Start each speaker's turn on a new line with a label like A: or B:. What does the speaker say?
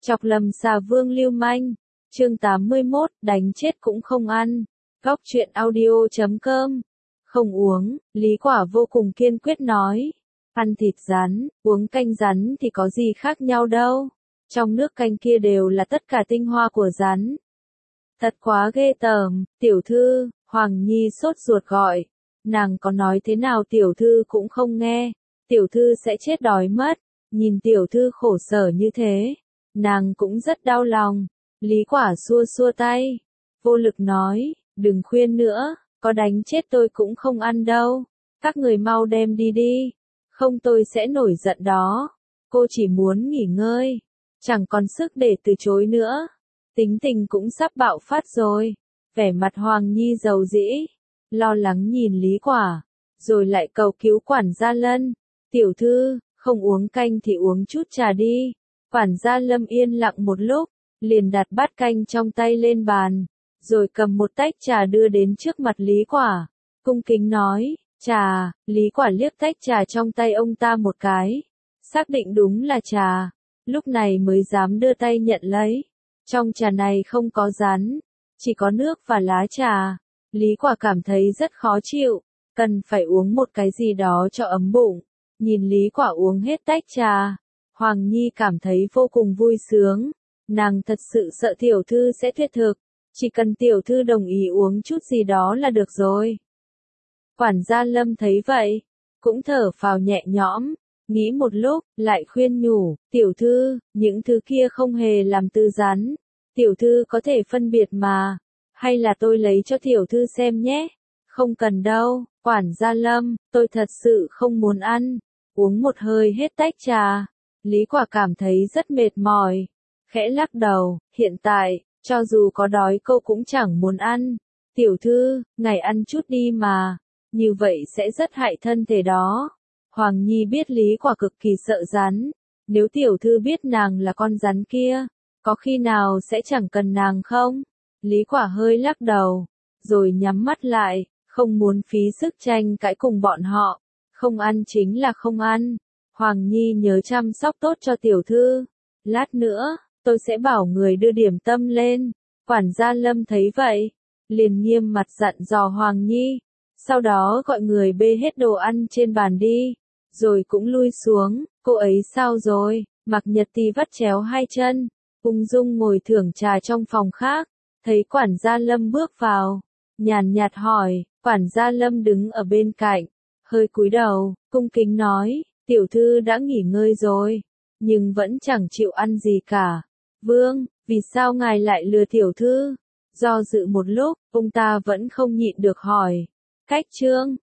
A: Chọc lầm xà vương lưu manh. Chương 81, đánh chết cũng không ăn. Góc truyện audio.com. Không uống, Lý Quả vô cùng kiên quyết nói. Ăn thịt rắn, uống canh rắn thì có gì khác nhau đâu. Trong nước canh kia đều là tất cả tinh hoa của rắn. Thật quá ghê tởm, tiểu thư, Hoàng Nhi sốt ruột gọi. Nàng có nói thế nào tiểu thư cũng không nghe. Tiểu thư sẽ chết đói mất. Nhìn tiểu thư khổ sở như thế, nàng cũng rất đau lòng. Lý Quả xua xua tay, vô lực nói, đừng khuyên nữa, có đánh chết tôi cũng không ăn đâu. Các người mau đem đi đi, không tôi sẽ nổi giận đó. Cô chỉ muốn nghỉ ngơi, chẳng còn sức để từ chối nữa. Tính tình cũng sắp bạo phát rồi. Vẻ mặt Hoàng Nhi dầu dĩ, lo lắng nhìn Lý Quả, rồi lại cầu cứu quản gia Lân. Tiểu thư, không uống canh thì uống chút trà đi. Quản gia Lâm yên lặng một lúc, liền đặt bát canh trong tay lên bàn, rồi cầm một tách trà đưa đến trước mặt Lý Quả. Cung kính nói, trà. Lý Quả liếc tách trà trong tay ông ta một cái, xác định đúng là trà, lúc này mới dám đưa tay nhận lấy. Trong trà này không có rắn, chỉ có nước và lá trà. Lý Quả cảm thấy rất khó chịu, cần phải uống một cái gì đó cho ấm bụng. Nhìn Lý Quả uống hết tách trà, Hoàng Nhi cảm thấy vô cùng vui sướng. Nàng thật sự sợ tiểu thư sẽ tuyệt thực, chỉ cần tiểu thư đồng ý uống chút gì đó là được rồi. Quản gia Lâm thấy vậy, cũng thở phào nhẹ nhõm, nghĩ một lúc, lại khuyên nhủ, tiểu thư, những thứ kia không hề làm từ rắn, tiểu thư có thể phân biệt mà, hay là tôi lấy cho tiểu thư xem nhé. Không cần đâu, quản gia Lâm, tôi thật sự không muốn ăn. Uống một hơi hết tách trà, Lý Quả cảm thấy rất mệt mỏi, khẽ lắc đầu, hiện tại, cho dù có đói cô cũng chẳng muốn ăn. Tiểu thư, ngài ăn chút đi mà, như vậy sẽ rất hại thân thể đó. Hoàng Nhi biết Lý Quả cực kỳ sợ rắn, nếu tiểu thư biết nàng là con rắn kia, có khi nào sẽ chẳng cần nàng không? Lý Quả hơi lắc đầu, rồi nhắm mắt lại, không muốn phí sức tranh cãi cùng bọn họ. Không ăn chính là không ăn. Hoàng Nhi nhớ chăm sóc tốt cho tiểu thư. Lát nữa, tôi sẽ bảo người đưa điểm tâm lên. Quản gia Lâm thấy vậy, liền nghiêm mặt dặn dò Hoàng Nhi. Sau đó gọi người bê hết đồ ăn trên bàn đi, rồi cũng lui xuống. Cô ấy sao rồi? Mạc Nhật Tì vắt chéo hai chân, ung dung ngồi thưởng trà trong phòng khác. Thấy quản gia Lâm bước vào, nhàn nhạt hỏi. Quản gia Lâm đứng ở bên cạnh, hơi cúi đầu, cung kính nói, tiểu thư đã nghỉ ngơi rồi, nhưng vẫn chẳng chịu ăn gì cả. Vương, vì sao ngài lại lừa tiểu thư? Do dự một lúc, ông ta vẫn không nhịn được hỏi. Cách chương